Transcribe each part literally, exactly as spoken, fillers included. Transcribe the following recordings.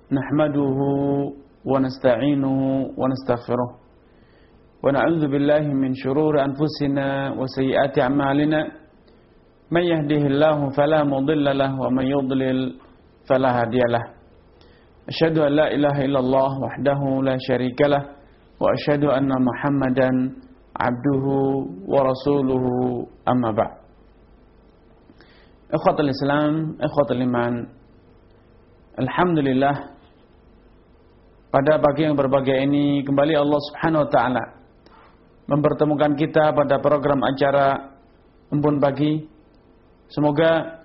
nahmaduhu wa nasta'inuhu wa nastaghfiruh wa na'udzu billahi min shururi anfusina wa sayyiati a'malina man yahdihillahu fala mudilla lahu wa man yudlil fala hadiya lahu. Asyhadu an la ilaha illallah wahdahu la syarika lah wa asyhadu anna Muhammadan abduhu wa rasuluhu amma ba'd. Ikhwatul Islam, ikhwatul iman, alhamdulillah, pada pagi yang berbahagia ini kembali Allah Subhanahu wa taala mempertemukan kita pada program acara Embun Pagi. Semoga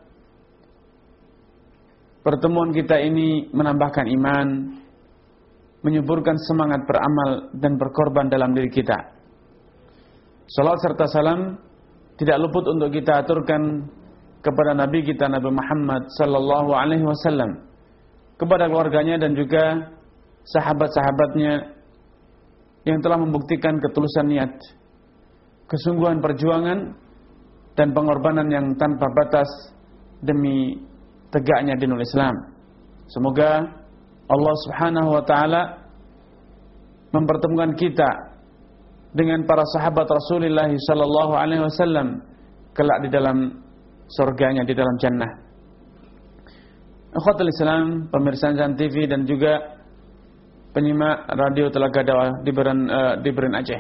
pertemuan kita ini menambahkan iman, menyuburkan semangat beramal dan berkorban dalam diri kita. Salawat serta salam tidak luput untuk kita aturkan kepada Nabi kita Nabi Muhammad sallallahu alaihi wasallam, kepada keluarganya dan juga sahabat-sahabatnya yang telah membuktikan ketulusan niat, kesungguhan perjuangan dan pengorbanan yang tanpa batas demi tegaknya dinul Islam. Semoga Allah Subhanahu wa taala mempertemukan kita dengan para sahabat Rasulullah sallallahu alaihi wasallam kelak di dalam surganya, di dalam jannah. Ikhwatul Islam, pemirsa Insan T V dan juga penyimak radio Telaga Dakwah di Beren, uh, di Beren Aceh.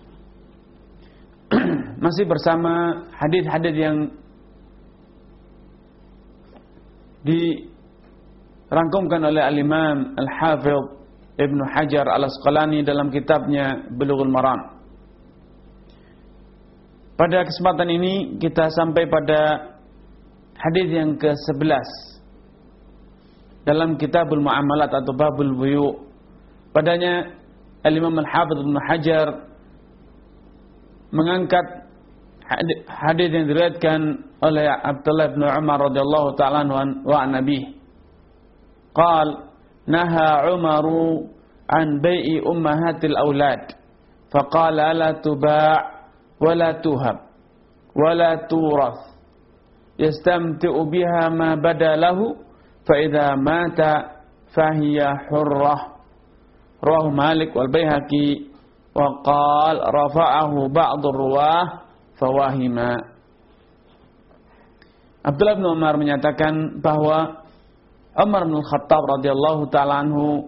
Masih bersama hadis-hadis yang dirangkumkan oleh Al-Imam Al-Hafidh Ibnu Hajar Al-Asqalani dalam kitabnya Bulughul Maram. Pada kesempatan ini kita sampai pada hadis yang ke sebelas dalam Kitabul Muamalat atau Babul Buyu'. Padanya Al-Imam Al-Hafidh Ibnu Hajar mengangkat hadis yang diriwayatkan oleh Abdullah bin Umar radhiyallahu ta'ala anhu wa nabi. Qal naha Umaru an bai'i ummahatil aulad faqala la tuba' wa la tuhab wa la turath yastamti'u biha ma badalahu fa idza mata fahiya hurrah. Rawahu Malik wal Baihaqi wa qala rafa'ahu ba'd ar-ruwah fawahima. Abdullah bin Umar menyatakan bahwa Umar bin Khattab radhiyallahu ta'ala anhu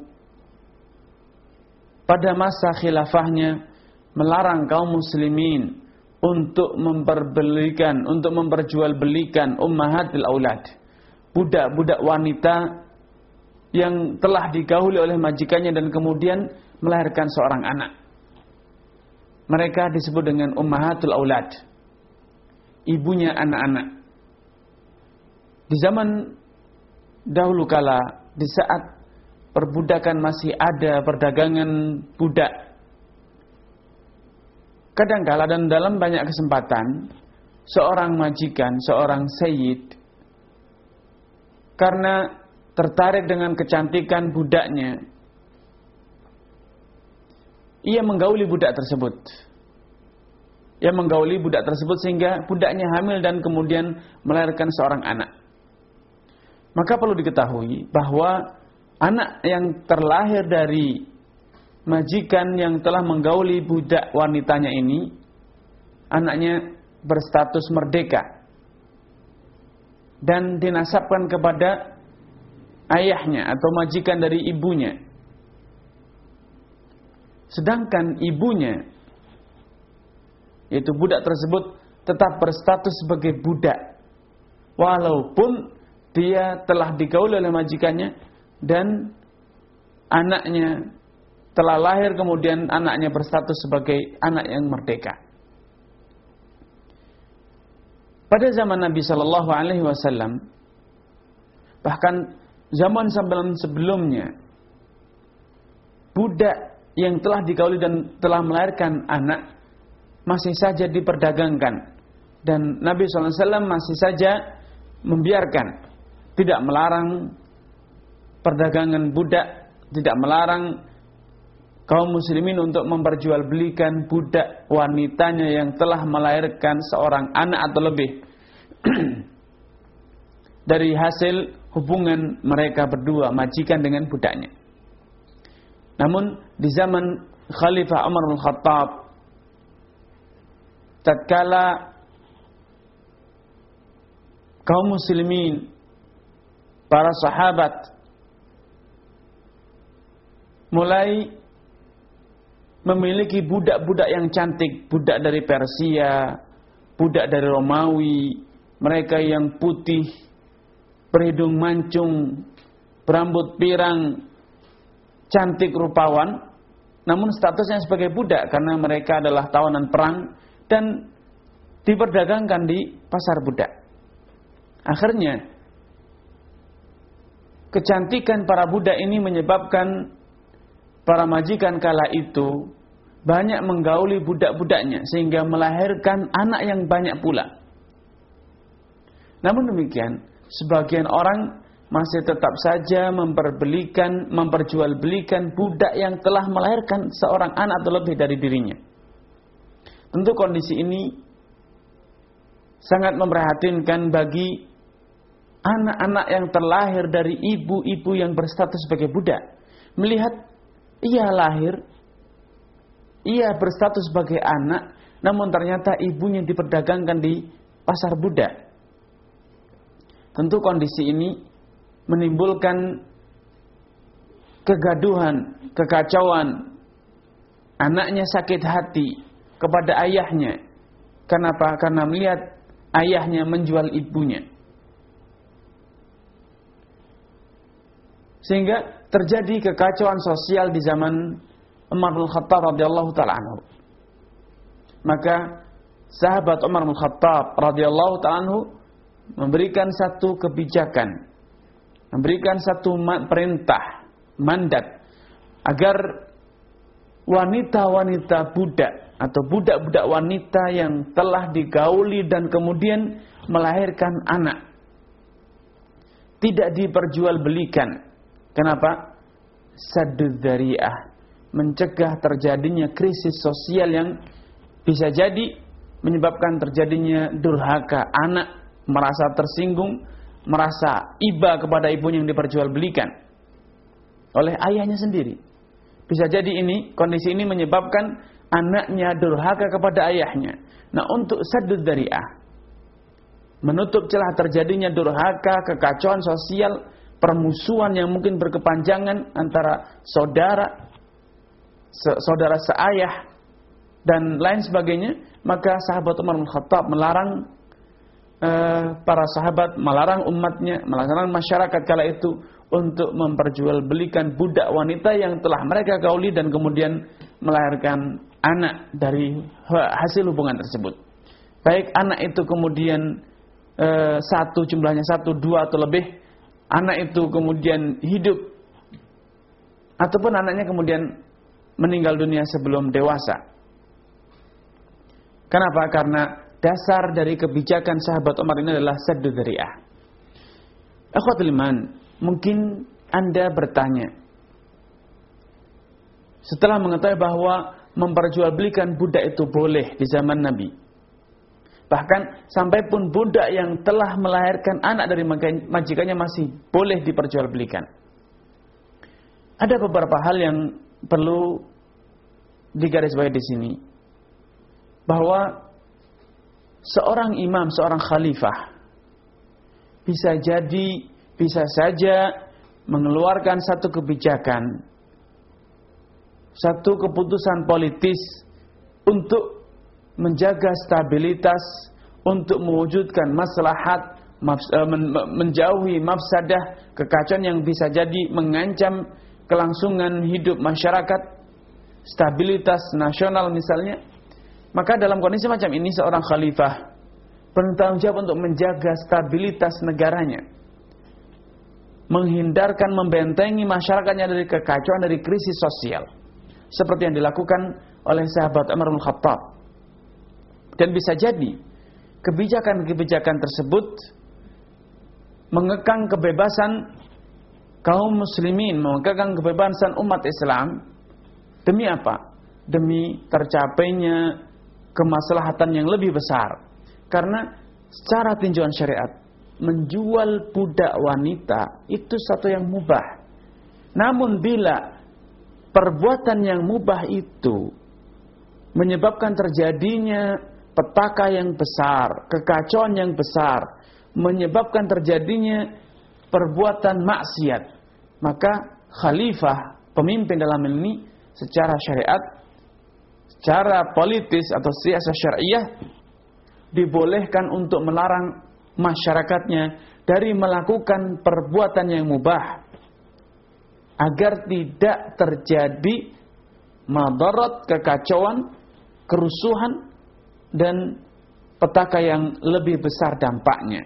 pada masa khilafahnya melarang kaum muslimin untuk memperbelikan, untuk memperjualbelikan ummahatil aulad, budak-budak wanita yang telah digauli oleh majikannya dan kemudian melahirkan seorang anak. Mereka disebut dengan ummahatul aulad, ibunya anak-anak. Di zaman dahulu kala, di saat perbudakan masih ada, perdagangan budak, kadangkala dan dalam banyak kesempatan seorang majikan, seorang sayyid, karena tertarik dengan kecantikan budaknya, ia menggauli budak tersebut. Ia menggauli budak tersebut sehingga budaknya hamil dan kemudian melahirkan seorang anak. Maka perlu diketahui bahwa anak yang terlahir dari majikan yang telah menggauli budak wanitanya ini, anaknya berstatus merdeka dan dinasabkan kepada ayahnya atau majikan dari ibunya. Sedangkan ibunya, yaitu budak tersebut, tetap berstatus sebagai budak walaupun dia telah digauli oleh majikannya dan anaknya telah lahir, kemudian anaknya berstatus sebagai anak yang merdeka. Pada zaman Nabi Shallallahu Alaihi Wasallam, bahkan zaman sebelum-sebelumnya, budak yang telah digauli dan telah melahirkan anak masih saja diperdagangkan, dan Nabi shallallahu alaihi wasallam masih saja membiarkan, tidak melarang perdagangan budak, tidak melarang kaum muslimin untuk memperjualbelikan budak wanitanya yang telah melahirkan seorang anak atau lebih dari hasil hubungan mereka berdua, majikan dengan budaknya. Namun di zaman Khalifah Umar bin Khattab, tatkala kaum muslimin, para sahabat mulai memiliki budak-budak yang cantik, budak dari Persia, budak dari Romawi, mereka yang putih, berhidung mancung, berambut pirang, cantik rupawan, namun statusnya sebagai budak karena mereka adalah tawanan perang dan diperdagangkan di pasar budak. Akhirnya kecantikan para budak ini menyebabkan para majikan kala itu banyak menggauli budak-budaknya sehingga melahirkan anak yang banyak pula. Namun demikian, sebagian orang masih tetap saja memperbelikan, memperjualbelikan budak yang telah melahirkan seorang anak atau lebih dari dirinya. Tentu kondisi ini sangat memprihatinkan bagi anak-anak yang terlahir dari ibu-ibu yang berstatus sebagai budak. Melihat ia lahir, ia berstatus sebagai anak, namun ternyata ibunya diperdagangkan di pasar budak. Tentu kondisi ini menimbulkan kegaduhan, kekacauan. Anaknya sakit hati kepada ayahnya. Kenapa? Karena melihat ayahnya menjual ibunya. Sehingga terjadi kekacauan sosial di zaman Umar bin Khattab radhiyallahu taala anhu. Maka sahabat Umar bin Khattab radhiyallahu taala anhu memberikan satu kebijakan, memberikan satu perintah, mandat agar wanita-wanita budak atau budak-budak wanita yang telah digauli dan kemudian melahirkan anak tidak diperjualbelikan. Kenapa? Saddud dzari'ah, mencegah terjadinya krisis sosial yang bisa jadi menyebabkan terjadinya durhaka, anak merasa tersinggung, merasa iba kepada ibunya yang diperjualbelikan oleh ayahnya sendiri. Bisa jadi ini, kondisi ini menyebabkan anaknya durhaka kepada ayahnya. Nah, untuk saddud dzari'ah, menutup celah terjadinya durhaka, kekacauan sosial, permusuhan yang mungkin berkepanjangan antara saudara, saudara seayah dan lain sebagainya, maka sahabat Umar bin Khattab melarang uh, para sahabat, melarang umatnya, melarang masyarakat kala itu untuk memperjualbelikan budak wanita yang telah mereka gauli dan kemudian melahirkan anak dari hasil hubungan tersebut. Baik anak itu kemudian uh, satu, jumlahnya satu, dua atau lebih, anak itu kemudian hidup ataupun anaknya kemudian meninggal dunia sebelum dewasa. Kenapa? Karena dasar dari kebijakan sahabat Umar ini adalah saddud dzari'ah. Akhwatul iman, mungkin Anda bertanya, setelah mengetahui bahwa memperjualbelikan budak itu boleh di zaman Nabi, bahkan sampai pun budak yang telah melahirkan anak dari majikannya masih boleh diperjualbelikan. Ada beberapa hal yang perlu digarisbawahi di sini, bahwa seorang imam, seorang khalifah bisa jadi, bisa saja mengeluarkan satu kebijakan, satu keputusan politis untuk menjaga stabilitas, untuk mewujudkan maslahat, menjauhi mafsadah, kekacauan yang bisa jadi mengancam kelangsungan hidup masyarakat, stabilitas nasional misalnya. Maka dalam kondisi macam ini seorang khalifah bertanggung jawab untuk menjaga stabilitas negaranya, menghindarkan, membentengi masyarakatnya dari kekacauan, dari krisis sosial, seperti yang dilakukan oleh sahabat Umar bin Khattab. Dan bisa jadi kebijakan-kebijakan tersebut mengekang kebebasan kaum muslimin, mengekang kebebasan umat Islam. Demi apa? Demi tercapainya kemaslahatan yang lebih besar. Karena secara tinjauan syariat, menjual budak wanita itu satu yang mubah. Namun bila perbuatan yang mubah itu menyebabkan terjadinya petaka yang besar, kekacauan yang besar, menyebabkan terjadinya perbuatan maksiat, maka khalifah, pemimpin dalam ini secara syariat, secara politis atau siasah syariah dibolehkan untuk melarang masyarakatnya dari melakukan perbuatan yang mubah agar tidak terjadi madarat, kekacauan, kerusuhan dan petaka yang lebih besar dampaknya.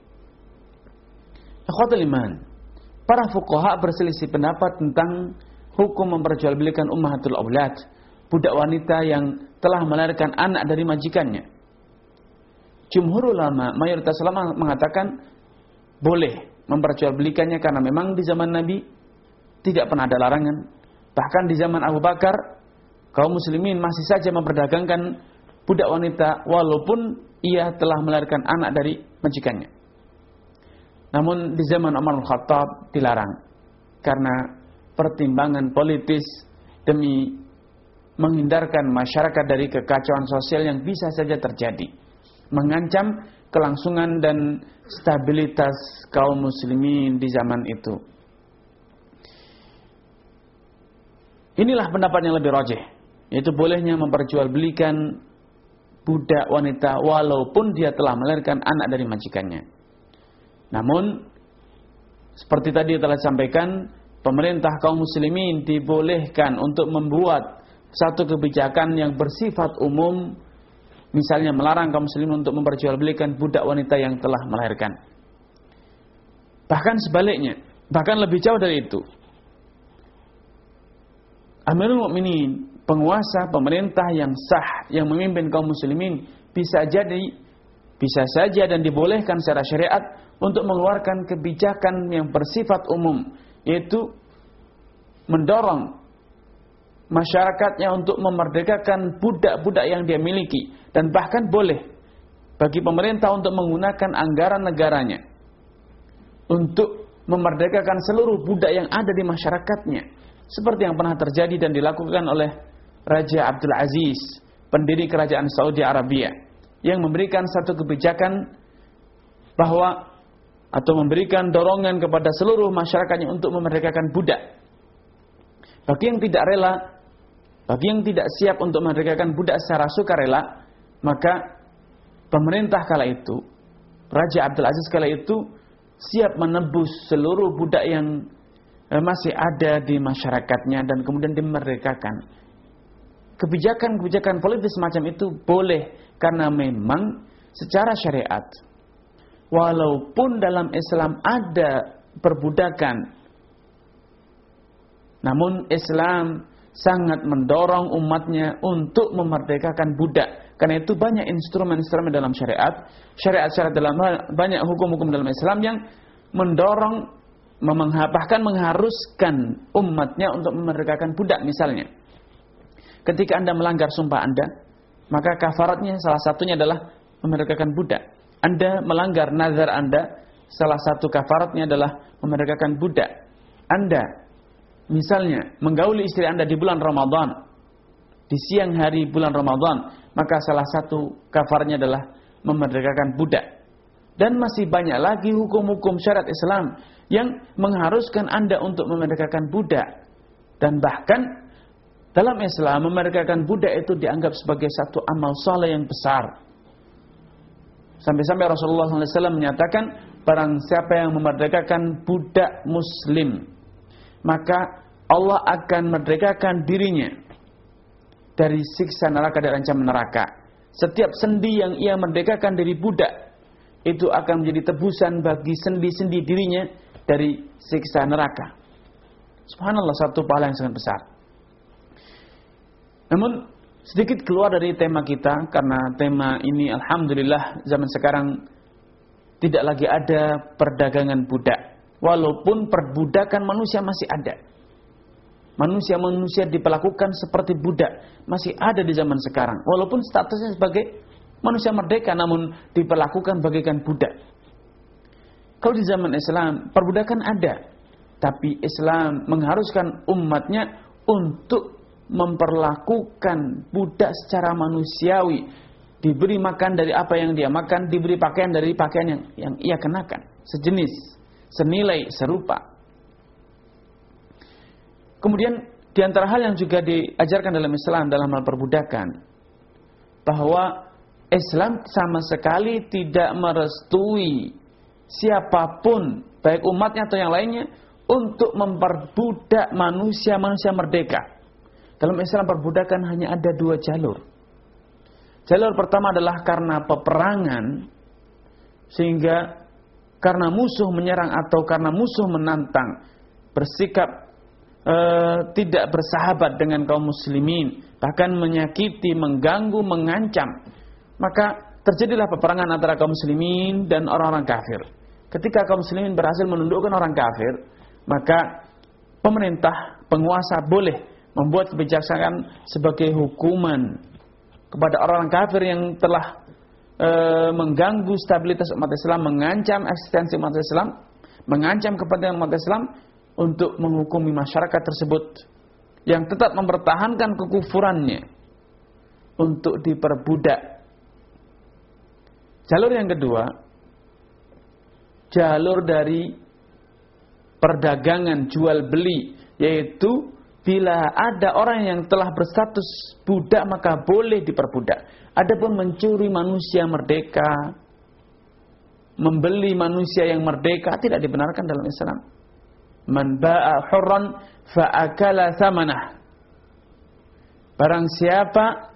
Ikhwatul iman, para fuqaha berselisih pendapat tentang hukum memperjualbelikan ummahatul aulad, budak wanita yang telah melahirkan anak dari majikannya. Jumhur ulama, mayoritas ulama mengatakan boleh memperjualbelikannya karena memang di zaman Nabi tidak pernah ada larangan. Bahkan di zaman Abu Bakar, kaum muslimin masih saja memperdagangkan budak wanita walaupun ia telah melahirkan anak dari majikannya. Namun di zaman Umar Al-Khattab dilarang karena pertimbangan politis demi menghindarkan masyarakat dari kekacauan sosial yang bisa saja terjadi, mengancam kelangsungan dan stabilitas kaum muslimin di zaman itu. Inilah pendapat yang lebih rajih, yaitu bolehnya memperjualbelikan budak wanita walaupun dia telah melahirkan anak dari majikannya. Namun seperti tadi telah disampaikan, pemerintah kaum muslimin dibolehkan untuk membuat satu kebijakan yang bersifat umum, misalnya melarang kaum muslimin untuk memperjualbelikan budak wanita yang telah melahirkan. Bahkan sebaliknya, bahkan lebih jauh dari itu, Amirul Mukminin, penguasa pemerintah yang sah yang memimpin kaum muslimin bisa jadi bisa saja dan dibolehkan secara syariat untuk mengeluarkan kebijakan yang bersifat umum, yaitu mendorong masyarakatnya untuk memerdekakan budak-budak yang dia miliki, dan bahkan boleh bagi pemerintah untuk menggunakan anggaran negaranya untuk memerdekakan seluruh budak yang ada di masyarakatnya, seperti yang pernah terjadi dan dilakukan oleh Raja Abdul Aziz, pendiri kerajaan Saudi Arabia, yang memberikan satu kebijakan bahwa atau memberikan dorongan kepada seluruh masyarakatnya untuk memerdekakan budak. Bagi yang tidak rela, bagi yang tidak siap untuk memerdekakan budak secara sukarela, maka pemerintah kala itu, Raja Abdul Aziz kala itu siap menebus seluruh budak yang masih ada di masyarakatnya dan kemudian dimerdekakan. Kebijakan-kebijakan politis semacam itu boleh karena memang secara syariat, walaupun dalam Islam ada perbudakan, namun Islam sangat mendorong umatnya untuk memerdekakan budak. Karena itu banyak instrumen-instrumen dalam syariat, syariat-syariat dalam banyak hukum-hukum dalam Islam yang mendorong, bahkan mengharuskan umatnya untuk memerdekakan budak. Misalnya, ketika Anda melanggar sumpah Anda, maka kafaratnya salah satunya adalah memerdekakan budak. Anda melanggar nazar Anda, salah satu kafaratnya adalah memerdekakan budak. Anda misalnya menggauli istri Anda di bulan Ramadan, di siang hari bulan Ramadan, maka salah satu kafarnya adalah memerdekakan budak. Dan masih banyak lagi hukum-hukum syariat Islam yang mengharuskan Anda untuk memerdekakan budak. Dan bahkan dalam Islam memerdekakan budak itu dianggap sebagai satu amal saleh yang besar. Sampai-sampai Rasulullah shallallahu alaihi wasallam menyatakan, barang siapa yang memerdekakan budak muslim, maka Allah akan merdekakan dirinya dari siksa neraka dan ancaman neraka. Setiap sendi yang ia merdekakan dari budak, itu akan menjadi tebusan bagi sendi-sendi dirinya dari siksa neraka. Subhanallah, satu pahala yang sangat besar. Namun sedikit keluar dari tema kita, karena tema ini alhamdulillah zaman sekarang tidak lagi ada perdagangan budak. Walaupun perbudakan manusia masih ada. Manusia-manusia diperlakukan seperti budak masih ada di zaman sekarang. Walaupun statusnya sebagai manusia merdeka, namun diperlakukan bagaikan budak. Kalau di zaman Islam, perbudakan ada. Tapi Islam mengharuskan umatnya untuk memperlakukan budak secara manusiawi. Diberi makan dari apa yang dia makan, diberi pakaian dari pakaian yang, yang ia kenakan. Sejenis, senilai, serupa. Kemudian, di antara hal yang juga diajarkan dalam Islam, dalam hal perbudakan, bahwa Islam sama sekali tidak merestui siapapun, baik umatnya atau yang lainnya, untuk memperbudak manusia-manusia merdeka. Dalam Islam perbudakan hanya ada dua jalur. Jalur pertama adalah karena peperangan, sehingga karena musuh menyerang atau karena musuh menantang, bersikap e, tidak bersahabat dengan kaum muslimin, bahkan menyakiti, mengganggu, mengancam, maka terjadilah peperangan antara kaum muslimin dan orang-orang kafir. Ketika kaum muslimin berhasil menundukkan orang kafir, maka pemerintah, penguasa boleh membuat kebijakan sebagai hukuman kepada orang kafir yang telah e, mengganggu stabilitas umat Islam, mengancam eksistensi umat Islam, mengancam kepentingan umat Islam, untuk menghukumi masyarakat tersebut yang tetap mempertahankan kekufurannya untuk diperbudak. Jalur yang kedua, jalur dari perdagangan jual beli, yaitu bila ada orang yang telah berstatus budak maka boleh diperbudak. Adapun mencuri manusia merdeka, membeli manusia yang merdeka, tidak dibenarkan dalam Islam. Man ba'a hurran fa'akala thamanah. Barang siapa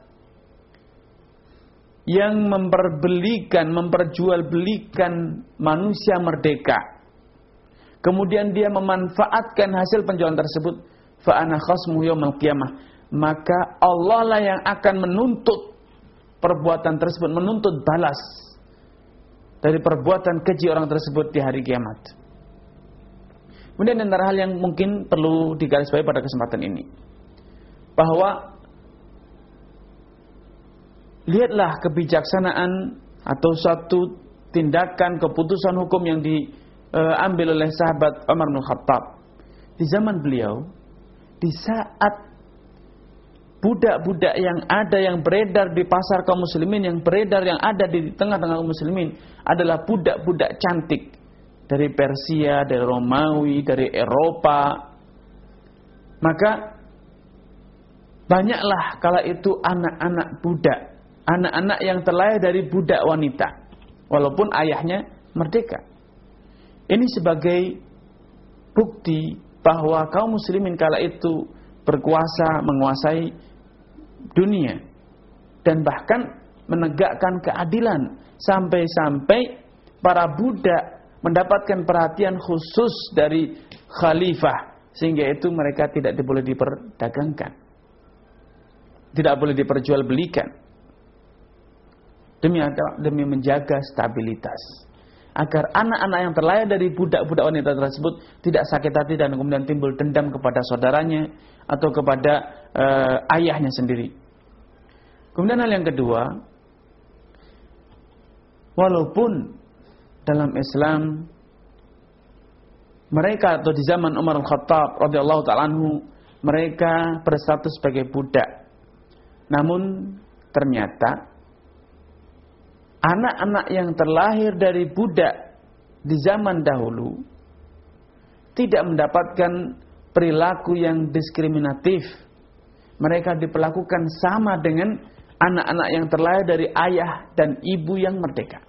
yang memperbelikan, memperjualbelikan manusia merdeka, kemudian dia memanfaatkan hasil penjualan tersebut, fa ana khasmuhu yaumil qiyamah, maka Allah lah yang akan menuntut perbuatan tersebut, menuntut balas dari perbuatan keji orang tersebut di hari kiamat. Kemudian antara hal yang mungkin perlu digarisbawahi pada kesempatan ini, bahwa lihatlah kebijaksanaan atau suatu tindakan keputusan hukum yang diambil oleh sahabat Umar bin Khattab di zaman beliau, di saat budak-budak yang ada yang beredar di pasar kaum muslimin, yang beredar yang ada di tengah-tengah kaum muslimin adalah budak-budak cantik dari Persia, dari Romawi, dari Eropa. Maka banyaklah kala itu anak-anak budak, anak-anak yang terlahir dari budak wanita, walaupun ayahnya merdeka. Ini sebagai bukti bahwa kaum muslimin kala itu berkuasa, menguasai dunia, dan bahkan menegakkan keadilan, sampai-sampai para budak mendapatkan perhatian khusus dari khalifah, sehingga itu mereka tidak boleh diperdagangkan, tidak boleh diperjualbelikan, demi demi menjaga stabilitas, agar anak-anak yang terlahir dari budak-budak wanita tersebut tidak sakit hati dan kemudian timbul dendam kepada saudaranya atau kepada uh, ayahnya sendiri. Kemudian hal yang kedua, walaupun dalam Islam mereka atau di zaman Umar bin Khattab radhiyallahu ta'ala anhu mereka berstatus sebagai budak, namun ternyata anak-anak yang terlahir dari budak di zaman dahulu tidak mendapatkan perilaku yang diskriminatif. Mereka diperlakukan sama dengan anak-anak yang terlahir dari ayah dan ibu yang merdeka.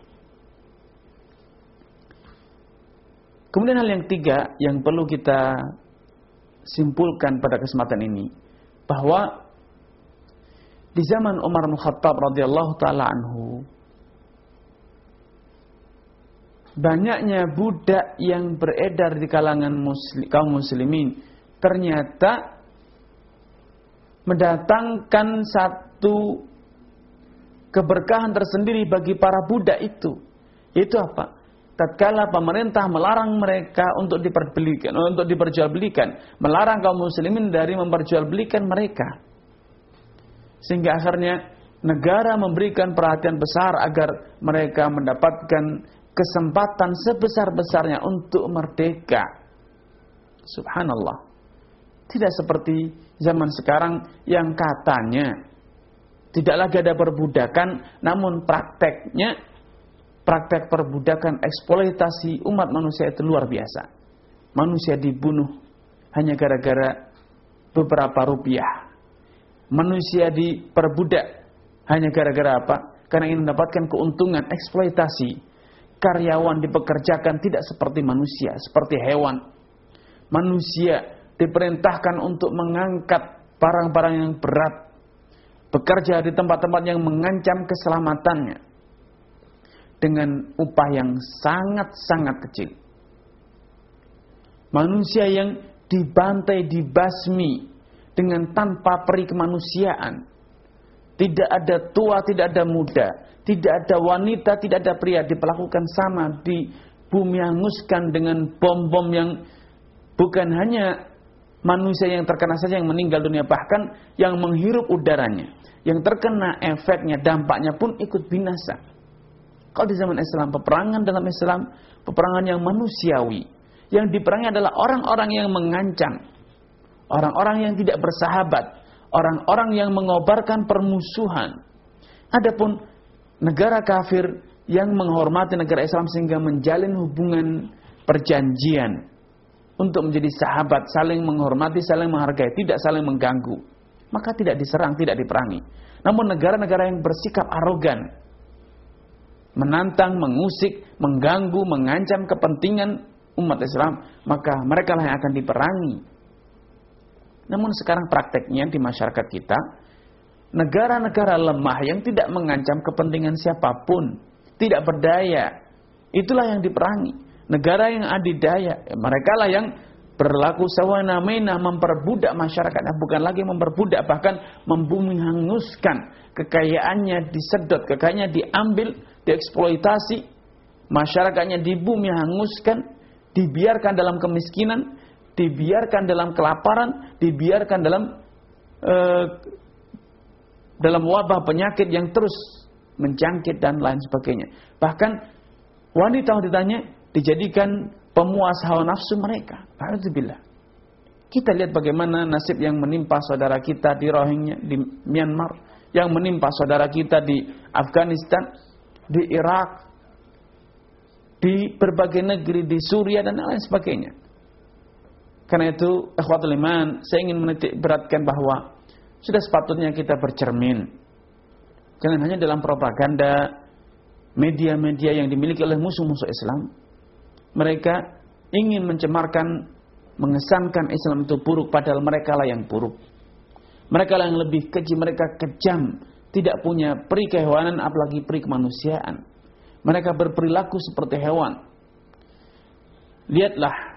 Kemudian hal yang ketiga yang perlu kita simpulkan pada kesempatan ini, bahwa di zaman Umar bin Khattab radhiyallahu ta'ala anhu, banyaknya budak yang beredar di kalangan muslim, kaum muslimin ternyata mendatangkan satu keberkahan tersendiri bagi para budak itu. Itu apa? Tatkala pemerintah melarang mereka untuk diperbelikan, untuk diperjualbelikan, melarang kaum muslimin dari memperjualbelikan mereka, sehingga akhirnya negara memberikan perhatian besar agar mereka mendapatkan kesempatan sebesar-besarnya untuk merdeka. Subhanallah. Tidak seperti zaman sekarang yang katanya tidak lagi ada perbudakan, namun prakteknya praktek perbudakan, eksploitasi umat manusia itu luar biasa. Manusia dibunuh hanya gara-gara beberapa rupiah. Manusia diperbudak hanya gara-gara apa? Karena ingin mendapatkan keuntungan, eksploitasi. Karyawan dipekerjakan tidak seperti manusia, seperti hewan. Manusia diperintahkan untuk mengangkat barang-barang yang berat, bekerja di tempat-tempat yang mengancam keselamatannya dengan upah yang sangat-sangat kecil. Manusia yang dibantai, dibasmi dengan tanpa peri kemanusiaan. Tidak ada tua, tidak ada muda, tidak ada wanita, tidak ada pria, diperlakukan sama, di bumi hanguskan dengan bom-bom yang bukan hanya manusia yang terkena saja yang meninggal dunia, bahkan yang menghirup udaranya, yang terkena efeknya, dampaknya pun ikut binasa. Kalau di zaman Islam, peperangan dalam Islam, peperangan yang manusiawi, yang diperangi adalah orang-orang yang mengancam, orang-orang yang tidak bersahabat, orang-orang yang mengobarkan permusuhan. Adapun negara kafir yang menghormati negara Islam sehingga menjalin hubungan perjanjian untuk menjadi sahabat, saling menghormati, saling menghargai, tidak saling mengganggu, maka tidak diserang, tidak diperangi. Namun negara-negara yang bersikap arogan, menantang, mengusik, mengganggu, mengancam kepentingan umat Islam, maka mereka lah yang akan diperangi. Namun sekarang prakteknya di masyarakat kita, negara-negara lemah yang tidak mengancam kepentingan siapapun, tidak berdaya, itulah yang diperangi. Negara yang adidaya, mereka lah yang berlaku sawana-mena, memperbudak masyarakatnya, bukan lagi memperbudak, bahkan membumi hanguskan kekayaannya, disedot, kekayaannya diambil, dieksploitasi, masyarakatnya dibumi hanguskan, dibiarkan dalam kemiskinan, dibiarkan dalam kelaparan, dibiarkan dalam uh, dalam wabah penyakit yang terus menjangkit dan lain sebagainya. Bahkan wanita-wanitanya dijadikan pemuas hawa nafsu mereka. Alhamdulillah. Kita lihat bagaimana nasib yang menimpa saudara kita di Rohingya, di Myanmar, yang menimpa saudara kita di Afghanistan, di Irak, di berbagai negeri, di Suriah dan lain sebagainya. Karena itu, ikhwatul iman, saya ingin menitik beratkan bahwa sudah sepatutnya kita bercermin. Jangan hanya dalam propaganda, media-media yang dimiliki oleh musuh-musuh Islam. Mereka ingin mencemarkan, mengesankan Islam itu buruk, padahal mereka lah yang buruk. Mereka lah yang lebih keji, mereka kejam, tidak punya peri kehewanan, apalagi peri kemanusiaan. Mereka berperilaku seperti hewan. Lihatlah,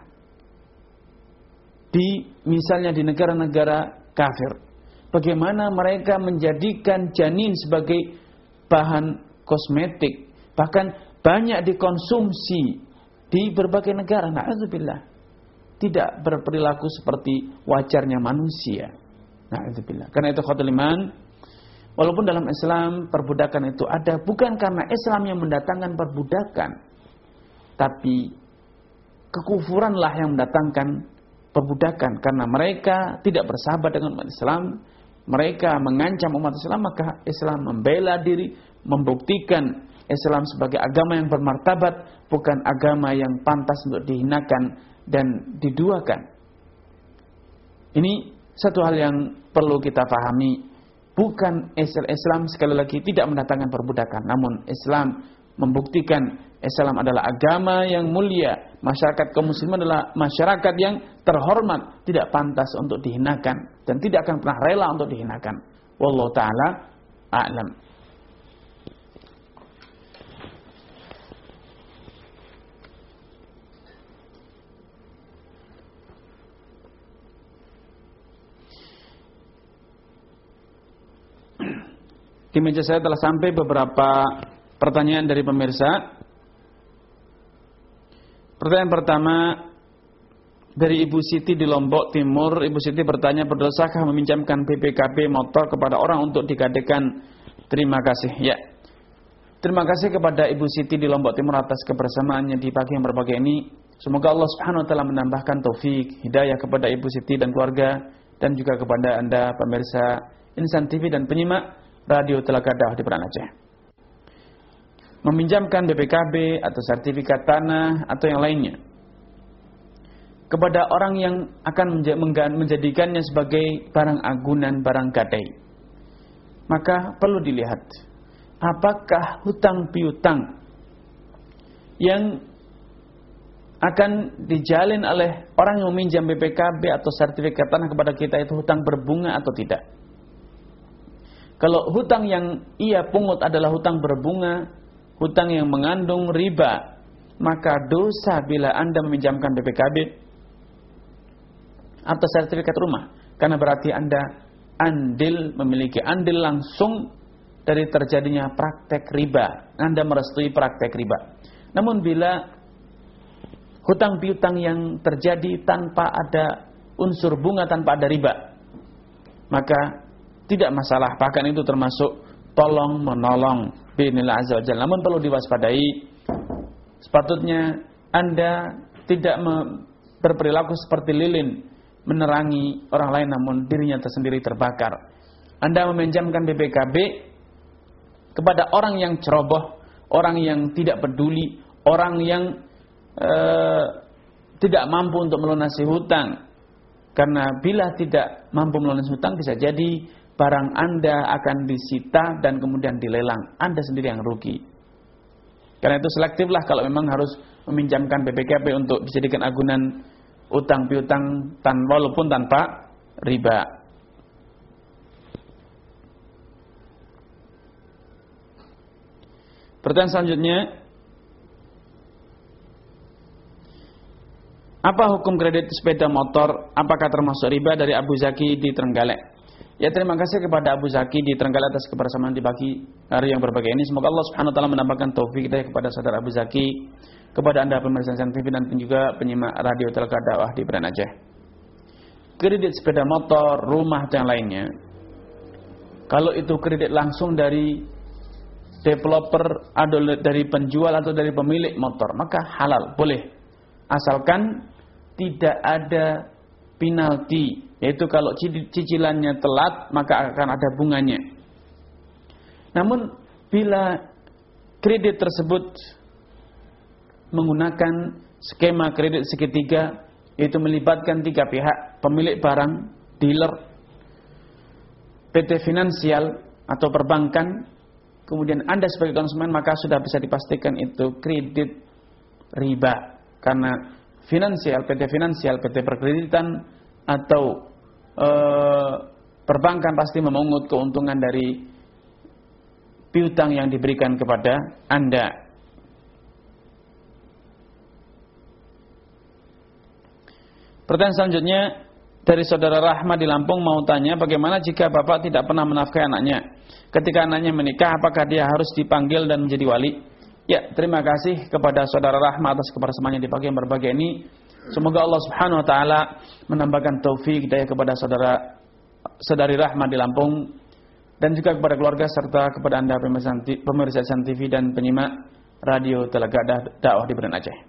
di misalnya di negara-negara kafir, bagaimana mereka menjadikan janin sebagai bahan kosmetik, bahkan banyak dikonsumsi di berbagai negara. Na'udzubillah, tidak berperilaku seperti wajarnya manusia. Na'udzubillah. Karena itu khawatul iman, walaupun dalam Islam perbudakan itu ada, bukan karena Islam yang mendatangkan perbudakan, tapi kekufuranlah yang mendatangkan perbudakan, karena mereka tidak bersahabat dengan umat Islam, mereka mengancam umat Islam, maka Islam membela diri, membuktikan Islam sebagai agama yang bermartabat, bukan agama yang pantas untuk dihinakan dan diduakan. Ini satu hal yang perlu kita pahami. Bukan Islam sekali lagi tidak mendatangkan perbudakan, namun Islam membuktikan Islam adalah agama yang mulia. Masyarakat kaum muslimin adalah masyarakat yang terhormat, tidak pantas untuk dihinakan dan tidak akan pernah rela untuk dihinakan. Wallahu ta'ala a'lam. Di meja saya telah sampai beberapa pertanyaan dari pemirsa. Pertanyaan pertama dari Ibu Siti di Lombok Timur. Ibu Siti bertanya, berdosakah meminjamkan B P K B motor kepada orang untuk digadekan? Terima kasih. Ya, Terima kasih kepada Ibu Siti di Lombok Timur atas kebersamaannya di pagi yang berbahagia ini. Semoga Allah Subhanahu wa taala menambahkan taufik, hidayah kepada Ibu Siti dan keluarga, dan juga kepada Anda pemirsa Insan T V dan penyimak Radio Telaga Dakwah di Banda Aceh. Meminjamkan B P K B atau sertifikat tanah atau yang lainnya kepada orang yang akan menjadikannya sebagai barang agunan, barang gadai, maka perlu dilihat apakah hutang piutang yang akan dijalin oleh orang yang meminjam B P K B atau sertifikat tanah kepada kita itu hutang berbunga atau tidak. Kalau hutang yang ia pungut adalah hutang berbunga, hutang yang mengandung riba, maka dosa bila Anda meminjamkan B P K B atau sertifikat rumah, karena berarti Anda andil, memiliki andil langsung dari terjadinya praktek riba. Anda merestui praktek riba. Namun bila hutang piutang yang terjadi tanpa ada unsur bunga, tanpa ada riba, maka tidak masalah. Bahkan itu termasuk tolong menolong bi'inillah azza wa jalla. Namun perlu diwaspadai, sepatutnya Anda tidak berperilaku seperti lilin menerangi orang lain namun dirinya tersendiri terbakar. Anda meminjamkan B P K B kepada orang yang ceroboh, orang yang tidak peduli, orang yang uh, tidak mampu untuk melunasi hutang. Karena bila tidak mampu melunasi hutang, bisa jadi barang Anda akan disita dan kemudian dilelang. Anda sendiri yang rugi. Karena itu selektiflah kalau memang harus meminjamkan B P K B untuk dijadikan agunan utang piutang tan walaupun tanpa riba. Pertanyaan selanjutnya, apa hukum kredit sepeda motor? Apakah termasuk riba? Dari Abu Zaki di Trenggalek. Ya, terima kasih kepada Abu Zaki di Trenggalek atas kebersamaan di pagi hari yang berbahagia ini. Semoga Allah Subhanahu wa taala menambahkan taufik hidayah kepada saudara Abu Zaki, kepada Anda pemirsa Insan T V dan juga penyimak Radio Telaga Dakwah di Banda Aceh. Kredit sepeda motor, rumah dan lainnya, kalau itu kredit langsung dari developer atau dari penjual atau dari pemilik motor, maka halal, boleh, asalkan tidak ada penalti, yaitu kalau cicilannya telat maka akan ada bunganya. Namun bila kredit tersebut menggunakan skema kredit segitiga, yaitu melibatkan tiga pihak, pemilik barang, dealer, P T finansial atau perbankan, kemudian Anda sebagai konsumen, maka sudah bisa dipastikan itu kredit riba. Karena finansial, P T finansial, P T perkreditan atau e, perbankan pasti memungut keuntungan dari piutang yang diberikan kepada Anda. Pertanyaan selanjutnya dari saudara Rahma di Lampung, mau tanya bagaimana jika bapak tidak pernah menafkahi anaknya? Ketika anaknya menikah, apakah dia harus dipanggil dan menjadi wali? Ya, terima kasih kepada saudara Rahma atas kebersamaannya di pagi yang berbahagia ini. Semoga Allah Subhanahu wa taala menambahkan taufik hidayah kepada saudara saudari Rahma di Lampung dan juga kepada keluarga serta kepada Anda pemirsa Insan T V dan penyimak Radio Telaga Dakwah di Banda Aceh.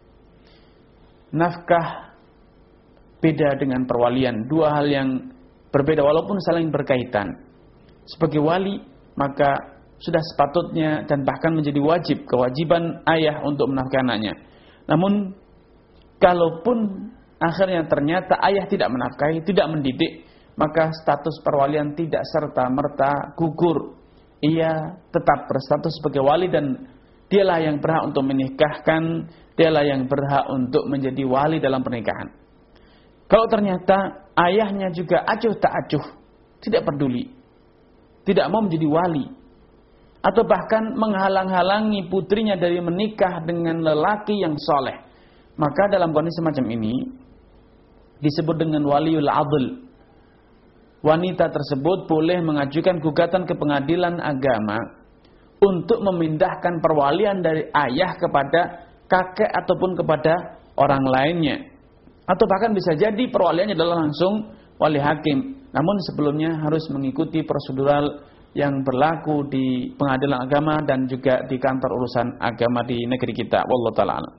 Nafkah beda dengan perwalian, dua hal yang berbeda walaupun saling berkaitan. Sebagai wali, maka sudah sepatutnya dan bahkan menjadi wajib, kewajiban ayah untuk menafkahi anaknya. Namun kalaupun akhirnya ternyata ayah tidak menafkahi, tidak mendidik, maka status perwalian tidak serta-merta gugur. Ia tetap berstatus sebagai wali dan dialah yang berhak untuk menikahkan, dialah yang berhak untuk menjadi wali dalam pernikahan. Kalau ternyata ayahnya juga acuh tak acuh, tidak peduli, tidak mau menjadi wali, atau bahkan menghalang-halangi putrinya dari menikah dengan lelaki yang soleh, maka dalam kondisi semacam ini disebut dengan waliul adl. Wanita tersebut boleh mengajukan gugatan ke pengadilan agama untuk memindahkan perwalian dari ayah kepada kakek ataupun kepada orang lainnya. Atau bahkan bisa jadi perwaliannya adalah langsung wali hakim. Namun sebelumnya harus mengikuti prosedural yang berlaku di pengadilan agama dan juga di kantor urusan agama di negeri kita. Wallahu ta'ala a'lam.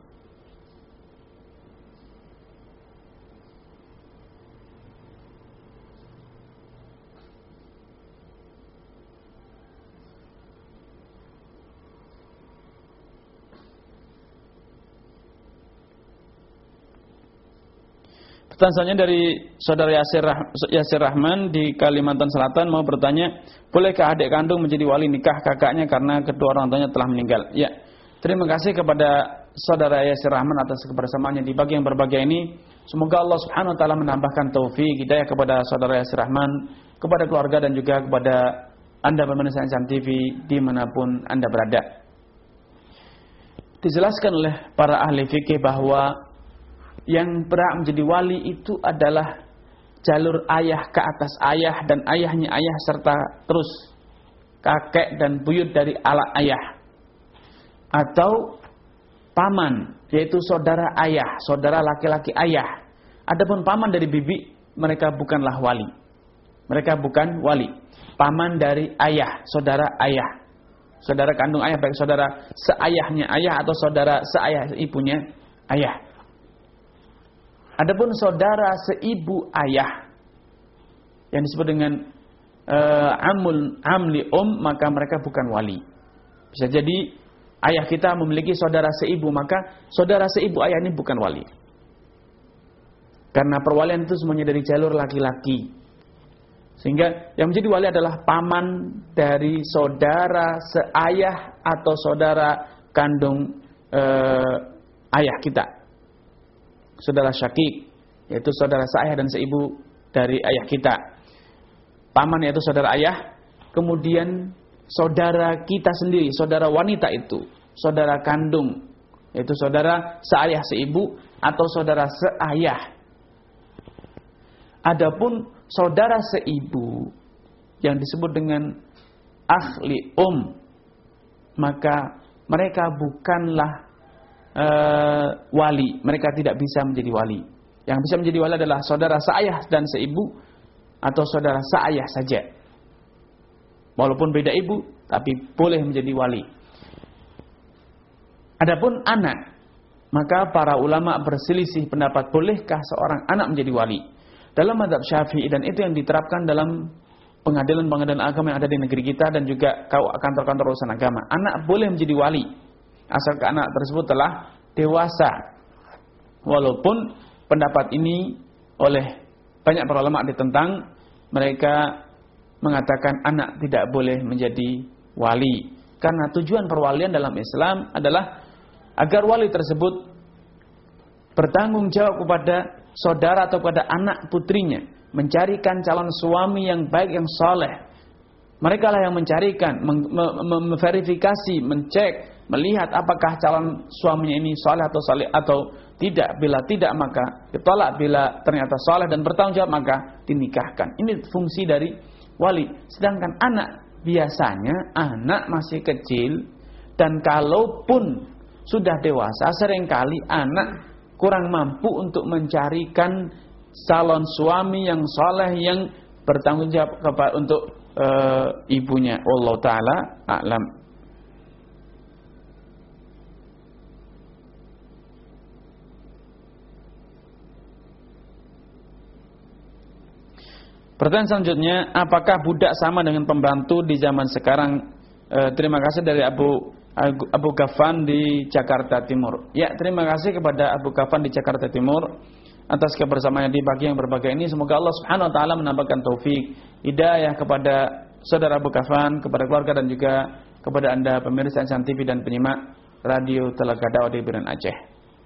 Pertanyaan selanjutnya dari saudara Yasir, Rah- Yasir Rahman di Kalimantan Selatan mau bertanya, bolehkah adik kandung menjadi wali nikah kakaknya karena kedua orang tuanya telah meninggal? Ya, terima kasih kepada saudara Yasir Rahman atas kebersamaannya di bagi yang berbahagia ini. Semoga Allah Subhanahu Wa Taala menambahkan taufik hidayah kepada saudara Yasir Rahman, kepada keluarga dan juga kepada anda pemirsa Insan T V dimanapun anda berada. Dijelaskan oleh para ahli fikih bahwa yang berhak menjadi wali itu adalah jalur ayah ke atas ayah dan ayahnya ayah serta terus kakek dan buyut dari ala ayah, atau paman yaitu saudara ayah, saudara laki-laki ayah. Adapun paman dari bibi, mereka bukanlah wali. Mereka bukan wali. Paman dari ayah, saudara ayah, saudara kandung ayah, baik saudara seayahnya ayah atau saudara seayah ibunya ayah. Adapun saudara seibu ayah yang disebut dengan uh, amul amli um, maka mereka bukan wali. Bisa jadi ayah kita memiliki saudara seibu, maka saudara seibu ayah ini bukan wali. Karena perwalian itu semuanya dari jalur laki-laki. Sehingga yang menjadi wali adalah paman dari saudara seayah atau saudara kandung uh, ayah kita. Saudara syakik, yaitu saudara seayah dan seibu dari ayah kita. Paman yaitu saudara ayah. Kemudian saudara kita sendiri, saudara wanita itu saudara kandung, yaitu saudara seayah seibu atau saudara seayah. Adapun saudara seibu yang disebut dengan akhli um, maka mereka bukanlah Uh, wali, mereka tidak bisa menjadi wali. Yang bisa menjadi wali adalah saudara seayah dan seibu atau saudara seayah saja. Walaupun beda ibu, tapi boleh menjadi wali. Adapun anak, maka para ulama berselisih pendapat bolehkah seorang anak menjadi wali. Dalam mazhab Syafi'i, dan itu yang diterapkan dalam pengadilan-pengadilan agama yang ada di negeri kita dan juga kantor-kantor urusan agama. Anak boleh menjadi wali asalkan anak tersebut telah dewasa. Walaupun pendapat ini oleh banyak para ulama ditentang, mereka mengatakan anak tidak boleh menjadi wali. Karena tujuan perwalian dalam Islam adalah agar wali tersebut bertanggung jawab kepada saudara atau kepada anak putrinya, mencarikan calon suami yang baik, yang saleh. Mereka lah yang mencarikan, memverifikasi, mencek, melihat apakah calon suaminya ini saleh atau saleh atau tidak. Bila tidak maka ditolak, bila ternyata saleh dan bertanggung jawab maka dinikahkan. Ini fungsi dari wali. Sedangkan anak, biasanya anak masih kecil, dan kalaupun sudah dewasa seringkali anak kurang mampu untuk mencarikan calon suami yang saleh yang bertanggung jawab kepada untuk uh, ibunya. Wallahu taala a'lam. Pertanyaan selanjutnya, apakah budak sama dengan pembantu di zaman sekarang? E, terima kasih dari Abu Abu Gafan di Jakarta Timur. Ya, terima kasih kepada Abu Gafan di Jakarta Timur atas kebersamaannya di pagi yang berbahagia ini. Semoga Allah Subhanahu wa taala menambahkan taufik, hidayah kepada saudara Abu Gafan, kepada keluarga dan juga kepada Anda pemirsa Insan T V dan penyimak Radio Telaga Dakwah di Biren Aceh.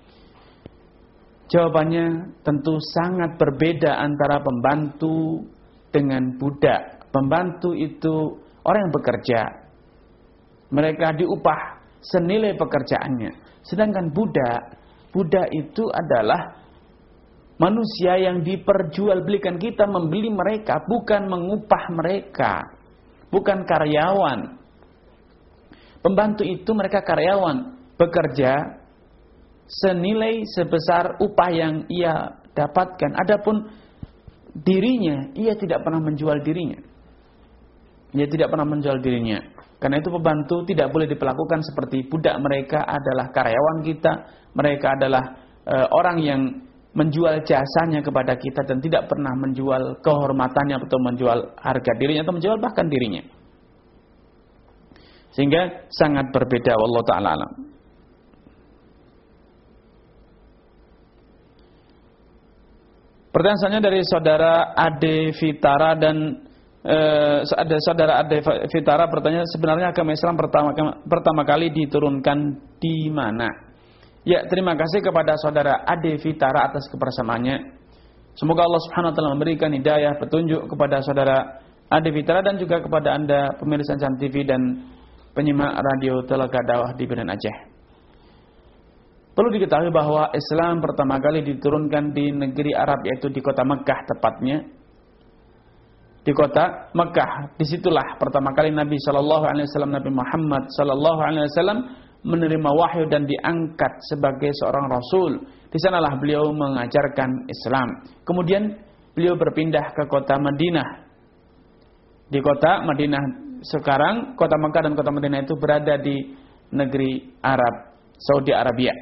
Jawabannya tentu sangat berbeda antara pembantu dengan budak. Pembantu itu orang yang bekerja, mereka diupah senilai pekerjaannya. Sedangkan budak, budak itu adalah manusia yang diperjualbelikan. Kita membeli mereka, bukan mengupah mereka, bukan karyawan. Pembantu itu mereka karyawan, bekerja senilai sebesar upah yang ia dapatkan. Adapun dirinya, ia tidak pernah menjual dirinya. Dia tidak pernah menjual dirinya. Karena itu pembantu tidak boleh diperlakukan seperti budak. Mereka adalah karyawan kita. Mereka adalah e, orang yang menjual jasanya kepada kita dan tidak pernah menjual kehormatannya atau menjual harga dirinya atau menjual bahkan dirinya. Sehingga sangat berbeda, wallahu ta'ala alam. Pertanyaan selanjutnya dari saudara Ade Fitara dan eh, ada saudara Ade Fitara bertanya, sebenarnya agama Islam pertama pertama kali diturunkan di mana? Ya, terima kasih kepada saudara Ade Fitara atas kebersamaannya. Semoga Allah Subhanahu wa taala memberikan hidayah, petunjuk kepada saudara Ade Fitara dan juga kepada Anda pemirsa Jam T V dan penyimak radio Telaga Dakwah di Medan Aceh. Perlu diketahui bahwa Islam pertama kali diturunkan di negeri Arab, yaitu di kota Mekah tepatnya. Di kota Mekah, disitulah pertama kali Nabi Shallallahu Alaihi Wasallam, Nabi Muhammad Shallallahu Alaihi Wasallam menerima wahyu dan diangkat sebagai seorang Rasul. Di sanalah beliau mengajarkan Islam. Kemudian beliau berpindah ke kota Madinah. Di kota Madinah sekarang, kota Mekah dan kota Madinah itu berada di negeri Arab, Saudi Arabia.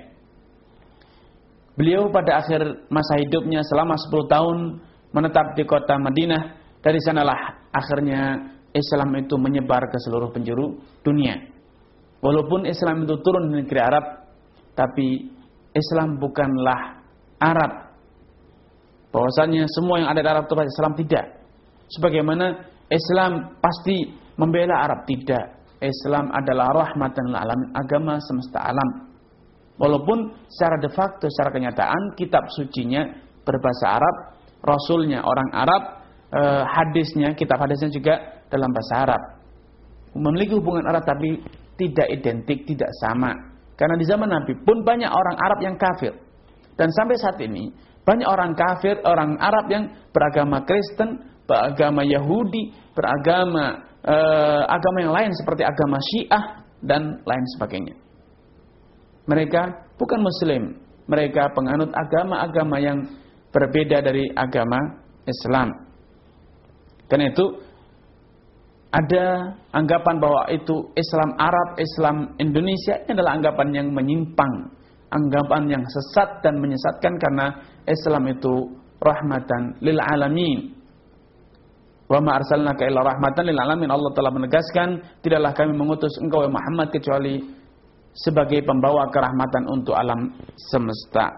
Beliau pada akhir masa hidupnya selama sepuluh tahun menetap di kota Madinah. Dari sanalah akhirnya Islam itu menyebar ke seluruh penjuru dunia. Walaupun Islam itu turun di negeri Arab, tapi Islam bukanlah Arab. Bahwasanya semua yang ada di Arab itu Islam, tidak. Sebagaimana Islam pasti membela Arab, tidak. Islam adalah rahmatan lil alamin, agama semesta alam. Walaupun secara de facto, secara kenyataan kitab sucinya berbahasa Arab, rasulnya orang Arab, eh, hadisnya, kitab hadisnya juga dalam bahasa Arab. Memiliki hubungan Arab tapi tidak identik, tidak sama. Karena di zaman Nabi pun banyak orang Arab yang kafir. Dan sampai saat ini banyak orang kafir, orang Arab yang beragama Kristen, beragama Yahudi, beragama eh, agama yang lain seperti agama Syiah dan lain sebagainya. Mereka bukan Muslim, mereka penganut agama-agama yang berbeda dari agama Islam. Karena itu ada anggapan bahwa itu Islam Arab, Islam Indonesia, ini adalah anggapan yang menyimpang, anggapan yang sesat dan menyesatkan, karena Islam itu rahmatan lil alamin. Wa ma arsalnaka illa rahmatan lil alamin. Allah telah menegaskan, tidaklah kami mengutus engkau Muhammad kecuali sebagai pembawa kerahmatan untuk alam semesta.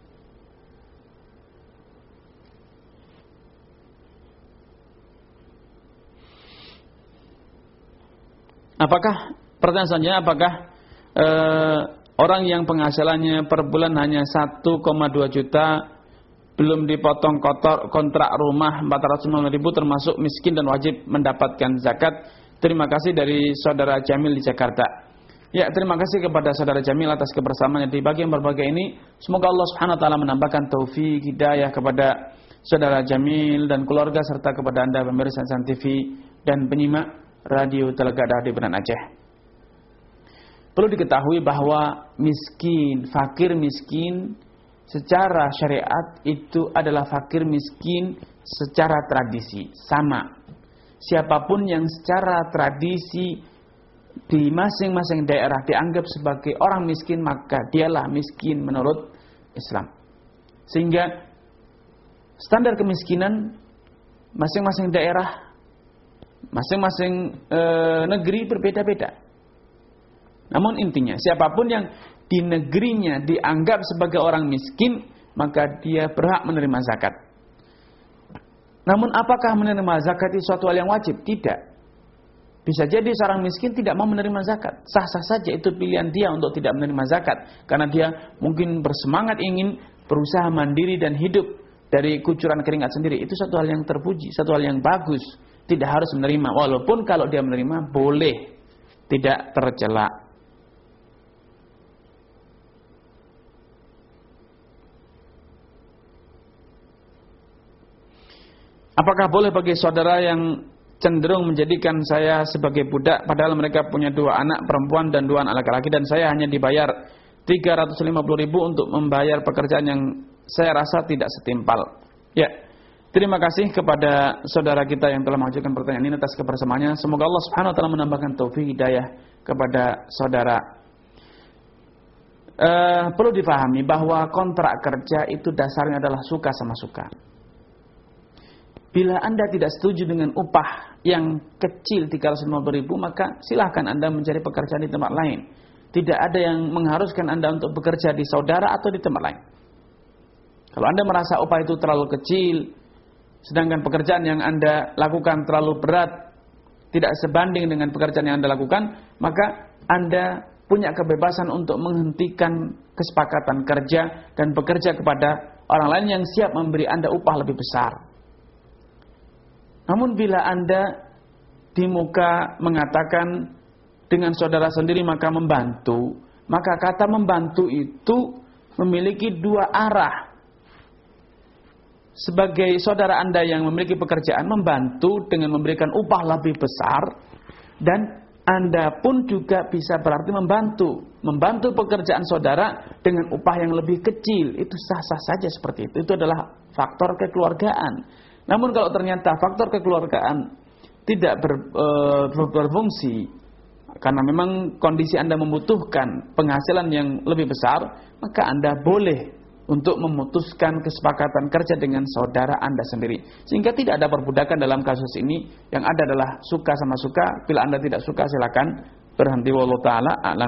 Apakah pertanyaan selanjutnya, apakah e, orang yang penghasilannya per bulan hanya satu koma dua juta, belum dipotong kotor kontrak rumah empat ratus lima puluh ribu, termasuk miskin dan wajib mendapatkan zakat? Terima kasih dari saudara Jamil di Jakarta. Ya, terima kasih kepada saudara Jamil atas kebersamaannya di bagian berbagai ini. Semoga Allah Subhanahu wa taala menambahkan taufik hidayah kepada saudara Jamil dan keluarga, serta kepada Anda pemirsa San T V dan penyimak radio Telaga Dakwah di Medan Aceh. Perlu diketahui bahwa miskin, fakir miskin secara syariat itu adalah fakir miskin secara tradisi, sama. Siapapun yang secara tradisi di masing-masing daerah dianggap sebagai orang miskin, maka dialah miskin menurut Islam. Sehingga standar kemiskinan masing-masing daerah, masing-masing e, negeri berbeda-beda. Namun intinya, siapapun yang di negerinya dianggap sebagai orang miskin, maka dia berhak menerima zakat. Namun apakah menerima zakat itu suatu hal yang wajib? Tidak. Bisa jadi seorang miskin tidak mau menerima zakat. Sah-sah saja, itu pilihan dia untuk tidak menerima zakat. Karena dia mungkin bersemangat ingin berusaha mandiri dan hidup dari kucuran keringat sendiri. Itu satu hal yang terpuji, satu hal yang bagus. Tidak harus menerima. Walaupun kalau dia menerima, boleh. Tidak tercela. Apakah boleh bagi saudara yang cenderung menjadikan saya sebagai budak, padahal mereka punya dua anak perempuan dan dua anak laki-laki, dan saya hanya dibayar tiga ratus lima puluh ribu untuk membayar pekerjaan yang saya rasa tidak setimpal? Ya, Terima kasih kepada saudara kita yang telah mengajukan pertanyaan ini atas kebersamaannya. Semoga Allah Subhanahu wa taala menambahkan taufik hidayah kepada saudara. Uh, perlu difahami bahwa kontrak kerja itu dasarnya adalah suka sama suka. Bila Anda tidak setuju dengan upah yang kecil tiga ratus lima puluh ribu, maka silahkan Anda mencari pekerjaan di tempat lain. Tidak ada yang mengharuskan Anda untuk bekerja di saudara atau di tempat lain. Kalau Anda merasa upah itu terlalu kecil, sedangkan pekerjaan yang Anda lakukan terlalu berat, tidak sebanding dengan pekerjaan yang Anda lakukan, maka Anda punya kebebasan untuk menghentikan kesepakatan kerja dan bekerja kepada orang lain yang siap memberi Anda upah lebih besar. Namun bila Anda di muka mengatakan dengan saudara sendiri maka membantu, maka kata membantu itu memiliki dua arah. Sebagai saudara Anda yang memiliki pekerjaan, membantu dengan memberikan upah lebih besar, dan Anda pun juga bisa berarti membantu. Membantu pekerjaan saudara dengan upah yang lebih kecil. Itu sah-sah saja seperti itu. Itu adalah faktor kekeluargaan. Namun kalau ternyata faktor kekeluargaan tidak ber, e, berfungsi, karena memang kondisi Anda membutuhkan penghasilan yang lebih besar, maka Anda boleh untuk memutuskan kesepakatan kerja dengan saudara Anda sendiri. Sehingga tidak ada perbudakan dalam kasus ini. Yang ada adalah suka sama suka. Bila Anda tidak suka, silakan berhenti. Wallahu ta'ala a'lam.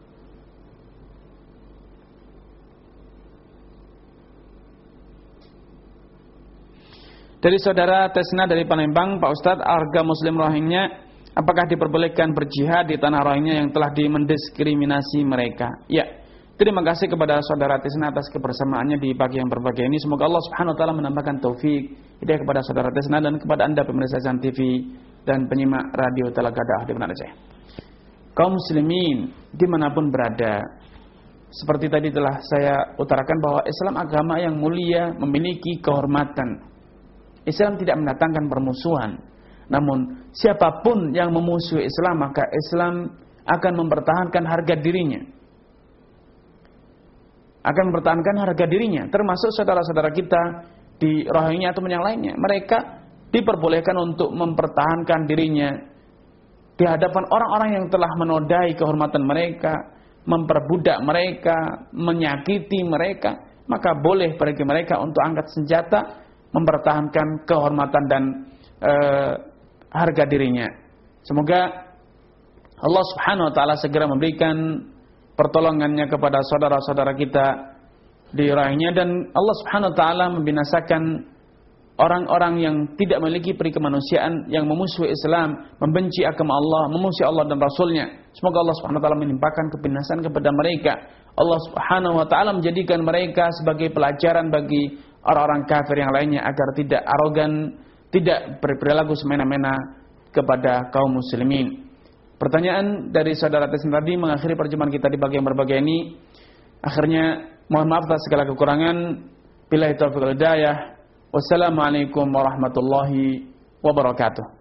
Dari saudara Tesna dari Palembang, Pak Ustadz, warga Muslim Rohingya, apakah diperbolehkan berjihad di tanah Rohingya yang telah dimendiskriminasi mereka? Ya. Terima kasih kepada saudara Tisna atas kebersamaannya di pagi yang berbahagia ini. Semoga Allah Subhanahu wa taala menambahkan taufik hidayah kepada saudara Tisna dan kepada Anda pemirsa Jam T V dan penyimak radio Telagadah di mana saja. Kaum muslimin dimanapun berada, seperti tadi telah saya utarakan bahwa Islam agama yang mulia, memiliki kehormatan. Islam tidak mendatangkan permusuhan. Namun siapapun yang memusuhi Islam, maka Islam akan mempertahankan harga dirinya. Akan mempertahankan harga dirinya, termasuk saudara-saudara kita di Rohingya atau yang lainnya. Mereka diperbolehkan untuk mempertahankan dirinya di hadapan orang-orang yang telah menodai kehormatan mereka, memperbudak mereka, menyakiti mereka. Maka boleh bagi mereka untuk angkat senjata, mempertahankan kehormatan dan e, harga dirinya. Semoga Allah Subhanahu wa taala segera memberikan pertolongannya kepada saudara-saudara kita di Rohingya, dan Allah Subhanahu wa taala membinasakan orang-orang yang tidak memiliki peri kemanusiaan, yang memusuhi Islam, membenci agama Allah, memusuhi Allah dan Rasulnya. Semoga Allah Subhanahu wa taala menimpakan kebinasan kepada mereka. Allah Subhanahu wa taala menjadikan mereka sebagai pelajaran bagi orang-orang kafir yang lainnya agar tidak arogan, tidak berperilaku semena-mena kepada kaum muslimin. Pertanyaan dari saudara Tesna tadi mengakhiri perjumpaan kita di bagian berbagai ini. Akhirnya mohon maaf atas segala kekurangan. Billahi taufiq wal hidayah. Wassalamualaikum warahmatullahi wabarakatuh.